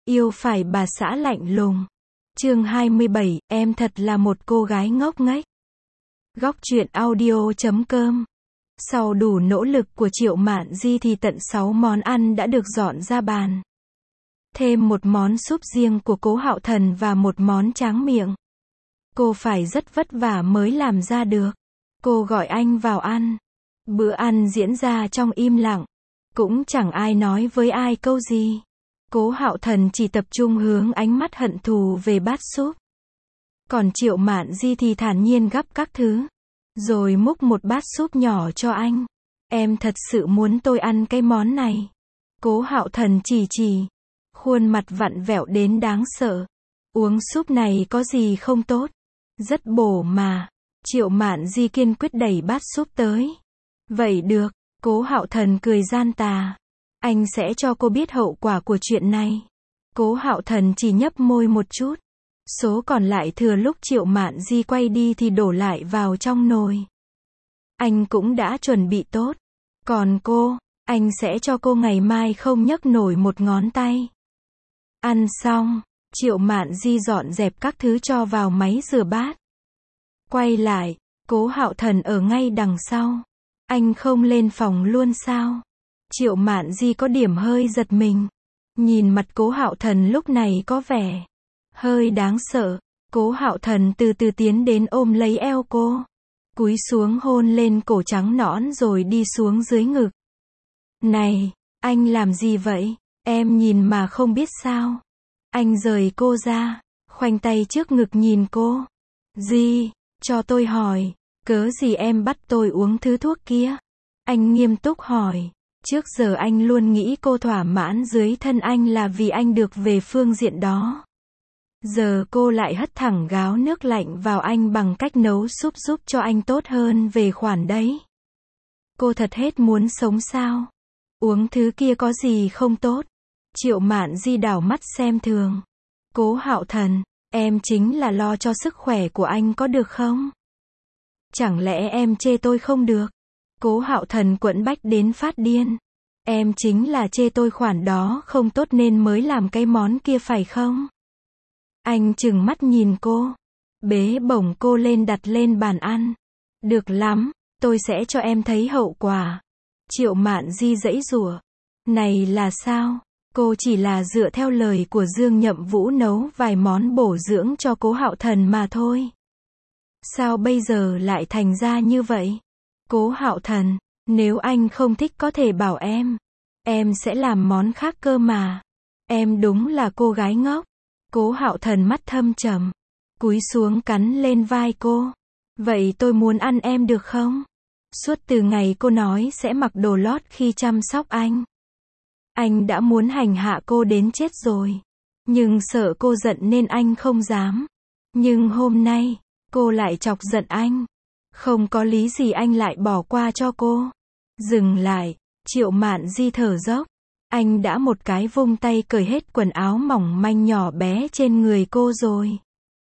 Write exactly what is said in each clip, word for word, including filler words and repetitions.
Yêu phải bà xã lạnh lùng. Chương hai mươi bảy, em thật là một cô gái ngốc nghếch. Góc truyện audio chấm com. Sau đủ nỗ lực của Triệu Mạn Di thì tận sáu món ăn đã được dọn ra bàn. Thêm một món súp riêng của Cố Hạo Thần và một món tráng miệng. Cô phải rất vất vả mới làm ra được. Cô gọi anh vào ăn. Bữa ăn diễn ra trong im lặng. Cũng chẳng ai nói với ai câu gì. Cố Hạo Thần chỉ tập trung hướng ánh mắt hận thù về bát súp. Còn Triệu Mạn Di thì thản nhiên gắp các thứ. Rồi múc một bát súp nhỏ cho anh. Em thật sự muốn tôi ăn cái món này. Cố Hạo Thần chỉ chỉ. Khuôn mặt vặn vẹo đến đáng sợ. Uống súp này có gì không tốt. Rất bổ mà. Triệu Mạn Di kiên quyết đẩy bát súp tới. Vậy được. Cố Hạo Thần cười gian tà. Anh sẽ cho cô biết hậu quả của chuyện này. Cố Hạo Thần chỉ nhấp môi một chút. Số còn lại thừa lúc Triệu Mạn Di quay đi thì đổ lại vào trong nồi. Anh cũng đã chuẩn bị tốt. Còn cô, anh sẽ cho cô ngày mai không nhấc nổi một ngón tay. Ăn xong, Triệu Mạn Di dọn dẹp các thứ cho vào máy rửa bát. Quay lại, Cố Hạo Thần ở ngay đằng sau. Anh không lên phòng luôn sao? Triệu Mạn Di có điểm hơi giật mình. Nhìn mặt Cố Hạo Thần lúc này có vẻ hơi đáng sợ. Cố Hạo Thần từ từ tiến đến ôm lấy eo cô. Cúi xuống hôn lên cổ trắng nõn rồi đi xuống dưới ngực. Này, anh làm gì vậy? Em nhìn mà không biết sao? Anh rời cô ra, khoanh tay trước ngực nhìn cô. Gì? Cho tôi hỏi, cớ gì em bắt tôi uống thứ thuốc kia? Anh nghiêm túc hỏi. Trước giờ anh luôn nghĩ cô thỏa mãn dưới thân anh là vì anh được về phương diện đó. Giờ cô lại hất thẳng gáo nước lạnh vào anh bằng cách nấu súp giúp cho anh tốt hơn về khoản đấy. Cô thật hết muốn sống sao? Uống thứ kia có gì không tốt? Triệu Mạn Di đảo mắt xem thường. Cố Hạo Thần, em chính là lo cho sức khỏe của anh có được không? Chẳng lẽ em chê tôi không được? Cố Hạo Thần quẫn bách đến phát điên. Em chính là chê tôi khoản đó không tốt nên mới làm cái món kia phải không? Anh trừng mắt nhìn cô. Bế bổng cô lên đặt lên bàn ăn. Được lắm, tôi sẽ cho em thấy hậu quả. Triệu Mạn Di giãy giụa. Này là sao? Cô chỉ là dựa theo lời của Dương Nhậm Vũ nấu vài món bổ dưỡng cho Cố Hạo Thần mà thôi. Sao bây giờ lại thành ra như vậy? Cố Hạo Thần, nếu anh không thích có thể bảo em. Em sẽ làm món khác cơ mà. Em đúng là cô gái ngốc. Cố Hạo Thần mắt thâm trầm. Cúi xuống cắn lên vai cô. Vậy tôi muốn ăn em được không? Suốt từ ngày cô nói sẽ mặc đồ lót khi chăm sóc anh. Anh đã muốn hành hạ cô đến chết rồi. Nhưng sợ cô giận nên anh không dám. Nhưng hôm nay, cô lại chọc giận anh. Không có lý gì anh lại bỏ qua cho cô. Dừng lại, Triệu Mạn Di thở dốc. Anh đã một cái vung tay cởi hết quần áo mỏng manh nhỏ bé trên người cô rồi.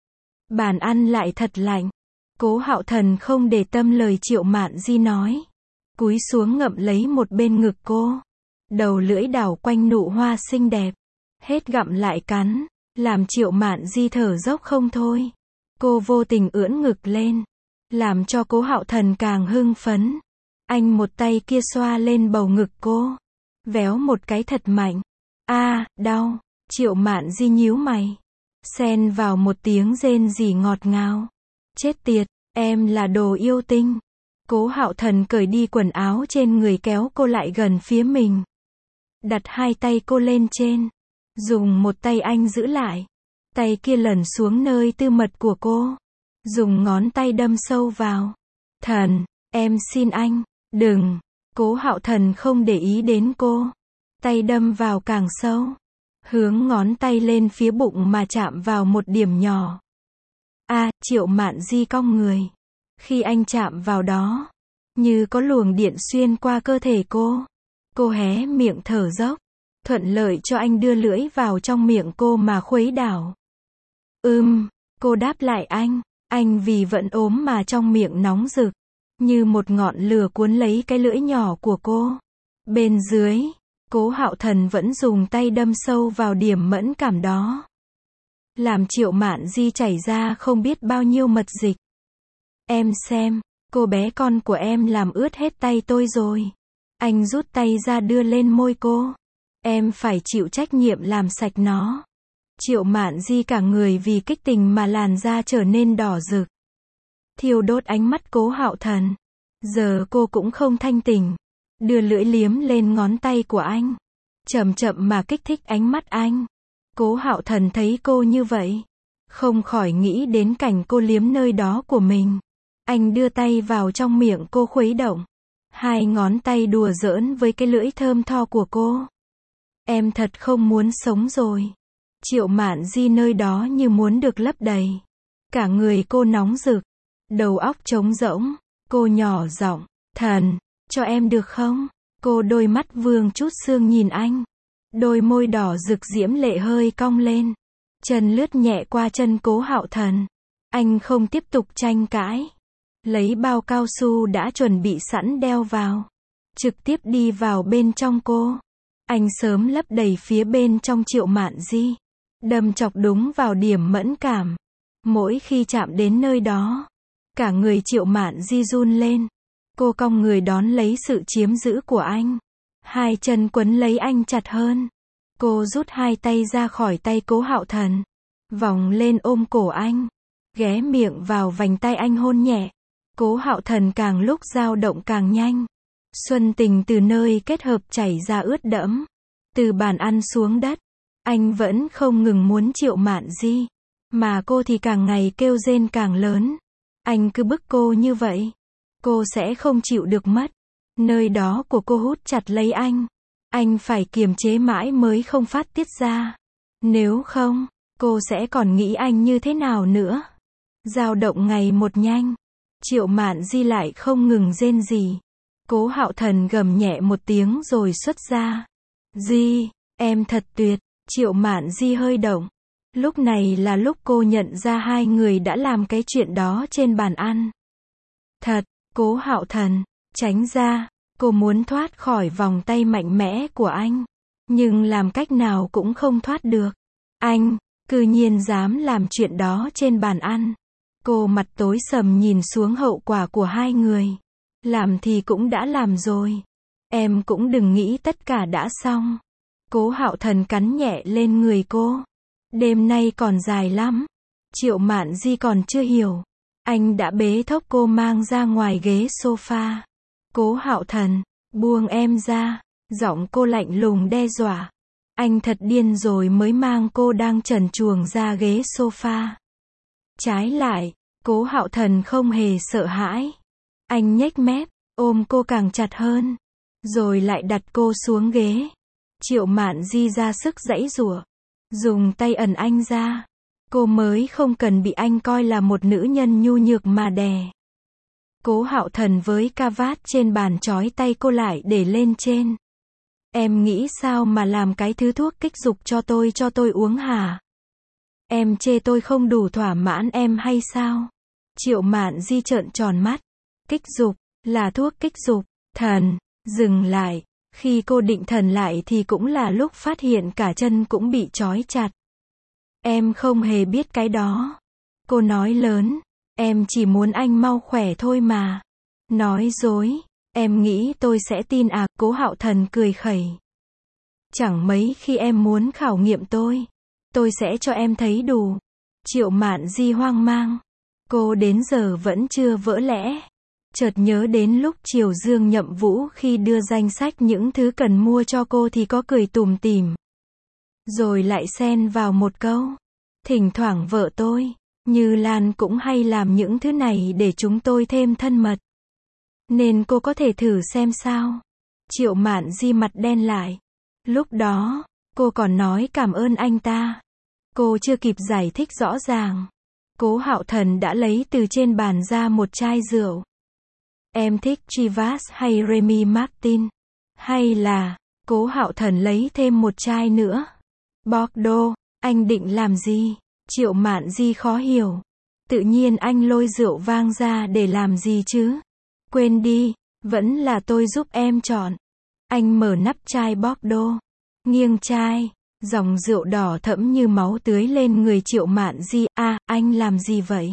Bàn ăn lại thật lạnh. Cố Hạo Thần không để tâm lời Triệu Mạn Di nói. Cúi xuống ngậm lấy một bên ngực cô. Đầu lưỡi đảo quanh nụ hoa xinh đẹp. Hết gặm lại cắn, làm Triệu Mạn Di thở dốc không thôi. Cô vô tình ưỡn ngực lên. Làm cho Cố Hạo Thần càng hưng phấn. Anh một tay kia xoa lên bầu ngực cô. Véo một cái thật mạnh. A, à, đau. Triệu Mạn Di nhíu mày. Xen vào một tiếng rên rỉ ngọt ngào. Chết tiệt, em là đồ yêu tinh. Cố Hạo Thần cởi đi quần áo trên người kéo cô lại gần phía mình. Đặt hai tay cô lên trên. Dùng một tay anh giữ lại. Tay kia lần xuống nơi tư mật của cô. Dùng ngón tay đâm sâu vào. Thần, em xin anh, đừng. Cố Hạo Thần không để ý đến cô. Tay đâm vào càng sâu. Hướng ngón tay lên phía bụng mà chạm vào một điểm nhỏ. A, à, Triệu Mạn Di cong người. Khi anh chạm vào đó, như có luồng điện xuyên qua cơ thể cô. Cô hé miệng thở dốc. Thuận lợi cho anh đưa lưỡi vào trong miệng cô mà khuấy đảo. Ưm, cô đáp lại anh. Anh vì vẫn ốm mà trong miệng nóng rực. Như một ngọn lửa cuốn lấy cái lưỡi nhỏ của cô. Bên dưới, Cố Hạo Thần vẫn dùng tay đâm sâu vào điểm mẫn cảm đó. Làm Triệu Mạn Di chảy ra không biết bao nhiêu mật dịch. Em xem, cô bé con của em làm ướt hết tay tôi rồi. Anh rút tay ra đưa lên môi cô. Em phải chịu trách nhiệm làm sạch nó. Triệu Mạn Di cả người vì kích tình mà làn da trở nên đỏ rực. Thiêu đốt ánh mắt Cố Hạo Thần. Giờ cô cũng không thanh tỉnh. Đưa lưỡi liếm lên ngón tay của anh. Chậm chậm mà kích thích ánh mắt anh. Cố Hạo Thần thấy cô như vậy. Không khỏi nghĩ đến cảnh cô liếm nơi đó của mình. Anh đưa tay vào trong miệng cô khuấy động. Hai ngón tay đùa giỡn với cái lưỡi thơm tho của cô. Em thật không muốn sống rồi. Triệu Mạn Di nơi đó như muốn được lấp đầy. Cả người cô nóng rực. Đầu óc trống rỗng. Cô nhỏ giọng, Thần, cho em được không? Cô đôi mắt vương chút sương nhìn anh. Đôi môi đỏ rực diễm lệ hơi cong lên. Chân lướt nhẹ qua chân Cố Hạo Thần. Anh không tiếp tục tranh cãi. Lấy bao cao su đã chuẩn bị sẵn đeo vào. Trực tiếp đi vào bên trong cô. Anh sớm lấp đầy phía bên trong Triệu Mạn Di. Đâm chọc đúng vào điểm mẫn cảm. Mỗi khi chạm đến nơi đó, cả người Triệu Mạn Di run lên. Cô cong người đón lấy sự chiếm giữ của anh. Hai chân quấn lấy anh chặt hơn. Cô rút hai tay ra khỏi tay Cố Hạo Thần. Vòng lên ôm cổ anh. Ghé miệng vào vành tay anh hôn nhẹ. Cố Hạo Thần càng lúc dao động càng nhanh. Xuân tình từ nơi kết hợp chảy ra ướt đẫm. Từ bàn ăn xuống đất. Anh vẫn không ngừng muốn Triệu Mạn Di. Mà cô thì càng ngày kêu rên càng lớn. Anh cứ bức cô như vậy. Cô sẽ không chịu được mất. Nơi đó của cô hút chặt lấy anh. Anh phải kiềm chế mãi mới không phát tiết ra. Nếu không, cô sẽ còn nghĩ anh như thế nào nữa. Dao động ngày một nhanh. Triệu Mạn Di lại không ngừng rên rỉ. Cố Hạo Thần gầm nhẹ một tiếng rồi xuất ra. Di, em thật tuyệt. Triệu Mạn Di hơi động. Lúc này là lúc cô nhận ra hai người đã làm cái chuyện đó trên bàn ăn. Thật, Cố Hạo Thần, tránh ra. Cô muốn thoát khỏi vòng tay mạnh mẽ của anh. Nhưng làm cách nào cũng không thoát được. Anh, cư nhiên dám làm chuyện đó trên bàn ăn. Cô mặt tối sầm nhìn xuống hậu quả của hai người. Làm thì cũng đã làm rồi. Em cũng đừng nghĩ tất cả đã xong. Cố Hạo Thần cắn nhẹ lên người cô. Đêm nay còn dài lắm. Triệu Mạn Di còn chưa hiểu. Anh đã bế thốc cô mang ra ngoài ghế sofa. Cố Hạo Thần, buông em ra. Giọng cô lạnh lùng đe dọa. Anh thật điên rồi mới mang cô đang trần truồng ra ghế sofa. Trái lại, Cố Hạo Thần không hề sợ hãi. Anh nhếch mép, ôm cô càng chặt hơn. Rồi lại đặt cô xuống ghế. Triệu Mạn Di ra sức giãy giụa. Dùng tay ẩn anh ra. Cô mới không cần bị anh coi là một nữ nhân nhu nhược mà đè. Cố Hạo Thần với ca vát trên bàn trói tay cô lại để lên trên. Em nghĩ sao mà làm cái thứ thuốc kích dục cho tôi cho tôi uống hả? Em chê tôi không đủ thỏa mãn em hay sao? Triệu Mạn Di trợn tròn mắt. Kích dục, là thuốc kích dục. Thần, dừng lại. Khi cô định thần lại thì cũng là lúc phát hiện cả chân cũng bị trói chặt. Em không hề biết cái đó. Cô nói lớn. Em chỉ muốn anh mau khỏe thôi mà. Nói dối. Em nghĩ tôi sẽ tin à? Cố Hạo Thần cười khẩy. Chẳng mấy khi em muốn khảo nghiệm tôi. Tôi sẽ cho em thấy đủ. Triệu Mạn Di hoang mang. Cô đến giờ vẫn chưa vỡ lẽ. Chợt nhớ đến lúc Triều Dương Nhậm Vũ khi đưa danh sách những thứ cần mua cho cô thì có cười tủm tỉm. Rồi lại xen vào một câu. Thỉnh thoảng vợ tôi, Như Lan cũng hay làm những thứ này để chúng tôi thêm thân mật. Nên cô có thể thử xem sao. Triệu Mạn Di mặt đen lại. Lúc đó, cô còn nói cảm ơn anh ta. Cô chưa kịp giải thích rõ ràng. Cố Hạo Thần đã lấy từ trên bàn ra một chai rượu. Em thích Chivas hay Remy Martin? Hay là, Cố Hạo Thần lấy thêm một chai nữa. Bordeaux, anh định làm gì? Triệu Mạn Di khó hiểu. Tự nhiên anh lôi rượu vang ra để làm gì chứ? Quên đi, vẫn là tôi giúp em chọn. Anh mở nắp chai Bordeaux, nghiêng chai, dòng rượu đỏ thẫm như máu tưới lên người Triệu Mạn Di. À, anh làm gì vậy?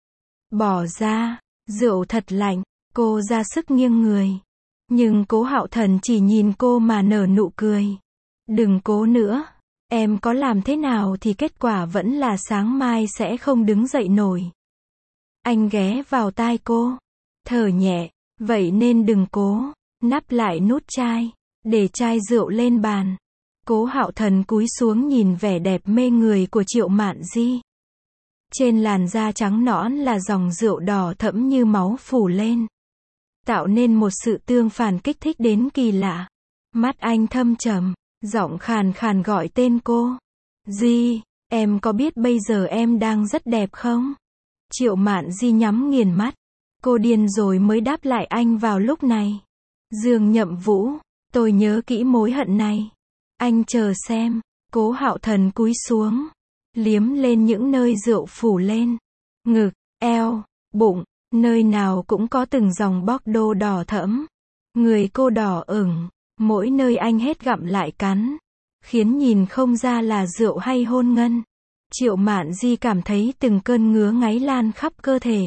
Bỏ ra, rượu thật lạnh, cô ra sức nghiêng người. Nhưng Cố Hạo Thần chỉ nhìn cô mà nở nụ cười. Đừng cố nữa, em có làm thế nào thì kết quả vẫn là sáng mai sẽ không đứng dậy nổi. Anh ghé vào tai cô, thở nhẹ, vậy nên đừng cố. Nắp lại nút chai, để chai rượu lên bàn. Cố Hạo Thần cúi xuống nhìn vẻ đẹp mê người của Triệu Mạn Di. Trên làn da trắng nõn là dòng rượu đỏ thẫm như máu phủ lên, tạo nên một sự tương phản kích thích đến kỳ lạ. Mắt anh thâm trầm, giọng khàn khàn gọi tên cô. Di, em có biết bây giờ em đang rất đẹp không? Triệu Mạn Di nhắm nghiền mắt. Cô điên rồi mới đáp lại anh vào lúc này. Dương Nhậm Vũ, tôi nhớ kỹ mối hận này. Anh chờ xem. Cố Hạo Thần cúi xuống, liếm lên những nơi rượu phủ lên. Ngực, eo, bụng, nơi nào cũng có từng dòng Bordeaux đỏ thẫm. Người cô đỏ ửng, mỗi nơi anh hết gặm lại cắn, khiến nhìn không ra là rượu hay hôn ngân. Triệu Mạn Di cảm thấy từng cơn ngứa ngáy lan khắp cơ thể.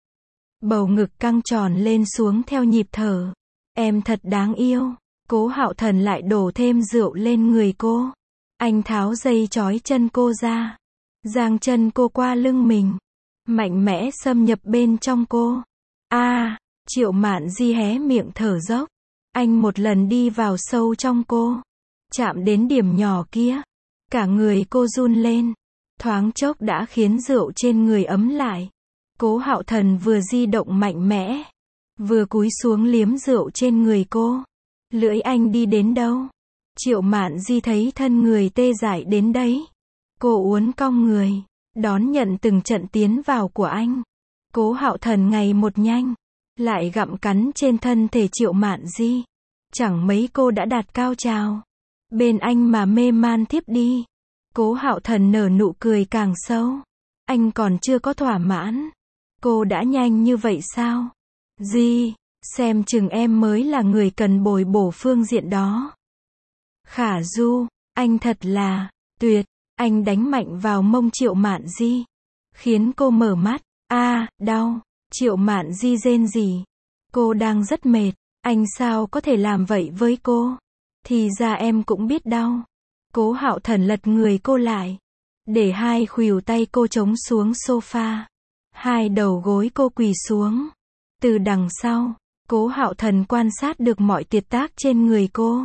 Bầu ngực căng tròn lên xuống theo nhịp thở. Em thật đáng yêu. Cố Hạo Thần lại đổ thêm rượu lên người cô. Anh tháo dây trói chân cô ra, giang chân cô qua lưng mình, mạnh mẽ xâm nhập bên trong cô. A, à, Triệu Mạn Di hé miệng thở dốc. Anh một lần đi vào sâu trong cô, chạm đến điểm nhỏ kia, cả người cô run lên, thoáng chốc đã khiến rượu trên người ấm lại. Cố Hạo Thần vừa di động mạnh mẽ, vừa cúi xuống liếm rượu trên người cô. Lưỡi anh đi đến đâu? Triệu Mạn Di thấy thân người tê dại đến đấy. Cô uốn cong người, đón nhận từng trận tiến vào của anh. Cố Hạo Thần ngày một nhanh, lại gặm cắn trên thân thể Triệu Mạn Di. Chẳng mấy cô đã đạt cao trào. Bên anh mà mê man thiếp đi. Cố Hạo Thần nở nụ cười càng sâu. Anh còn chưa có thỏa mãn. Cô đã nhanh như vậy sao? Di, xem chừng em mới là người cần bồi bổ phương diện đó. Khả Du, anh thật là tuyệt. Anh đánh mạnh vào mông Triệu Mạn Di, khiến cô mở mắt. A, à, đau. Triệu Mạn Di rên rỉ. Cô đang rất mệt. Anh sao có thể làm vậy với cô? Thì ra em cũng biết đau. Cố Hạo Thần lật người cô lại, để hai khuỷu tay cô chống xuống sofa. Hai đầu gối cô quỳ xuống. Từ đằng sau, Cố Hạo Thần quan sát được mọi tiệt tác trên người cô.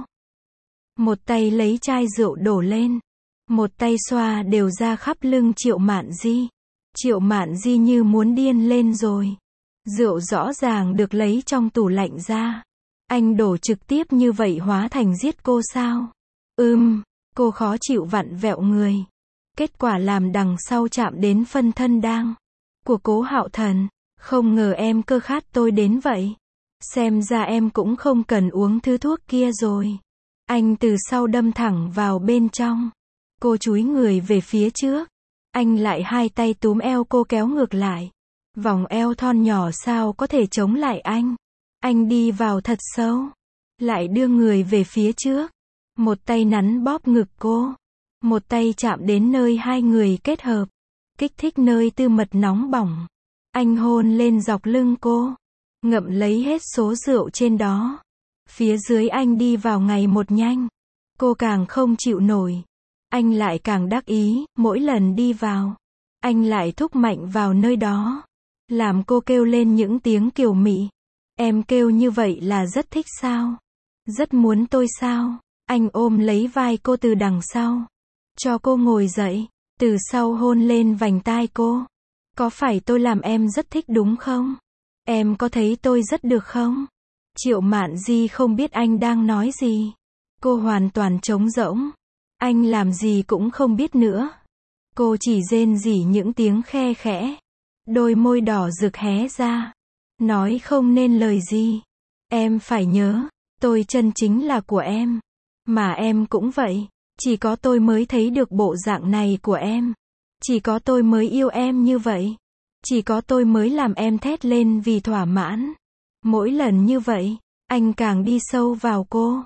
Một tay lấy chai rượu đổ lên, một tay xoa đều ra khắp lưng Triệu Mạn Di. Triệu Mạn Di như muốn điên lên rồi. Rượu rõ ràng được lấy trong tủ lạnh ra. Anh đổ trực tiếp như vậy hóa thành giết cô sao? Ừm, cô khó chịu vặn vẹo người. Kết quả làm đằng sau chạm đến phân thân đang của Cố Hạo Thần. Không ngờ em cơ khát tôi đến vậy. Xem ra em cũng không cần uống thứ thuốc kia rồi. Anh từ sau đâm thẳng vào bên trong. Cô chúi người về phía trước. Anh lại hai tay túm eo cô kéo ngược lại. Vòng eo thon nhỏ sao có thể chống lại anh. Anh đi vào thật sâu, lại đưa người về phía trước. Một tay nắn bóp ngực cô, một tay chạm đến nơi hai người kết hợp, kích thích nơi tư mật nóng bỏng. Anh hôn lên dọc lưng cô, ngậm lấy hết số rượu trên đó. Phía dưới anh đi vào ngày một nhanh. Cô càng không chịu nổi. Anh lại càng đắc ý, mỗi lần đi vào, anh lại thúc mạnh vào nơi đó, làm cô kêu lên những tiếng kiều mị. Em kêu như vậy là rất thích sao? Rất muốn tôi sao? Anh ôm lấy vai cô từ đằng sau, cho cô ngồi dậy, từ sau hôn lên vành tai cô. Có phải tôi làm em rất thích đúng không? Em có thấy tôi rất được không? Triệu Mạn Di không biết anh đang nói gì. Cô hoàn toàn trống rỗng. Anh làm gì cũng không biết nữa. Cô chỉ rên rỉ những tiếng khe khẽ. Đôi môi đỏ rực hé ra. Nói không nên lời gì. Em phải nhớ, tôi chân chính là của em. Mà em cũng vậy. Chỉ có tôi mới thấy được bộ dạng này của em. Chỉ có tôi mới yêu em như vậy. Chỉ có tôi mới làm em thét lên vì thỏa mãn. Mỗi lần như vậy, anh càng đi sâu vào cô.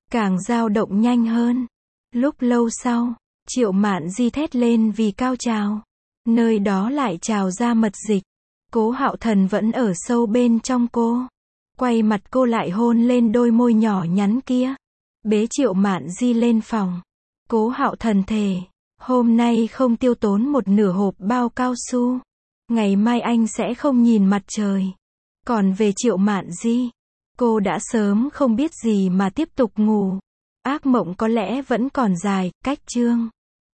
càng dao động nhanh hơn. Lúc lâu sau, Triệu Mạn Di thét lên vì cao trào. Nơi đó lại trào ra mật dịch. Cố Hạo Thần vẫn ở sâu bên trong cô. Quay mặt cô lại hôn lên đôi môi nhỏ nhắn kia. Bế Triệu Mạn Di lên phòng. Cố Hạo Thần thề, hôm nay không tiêu tốn một nửa hộp bao cao su. Ngày mai anh sẽ không nhìn mặt trời. Còn về Triệu Mạn Di, cô đã sớm không biết gì mà tiếp tục ngủ. Ác mộng có lẽ vẫn còn dài, cách chương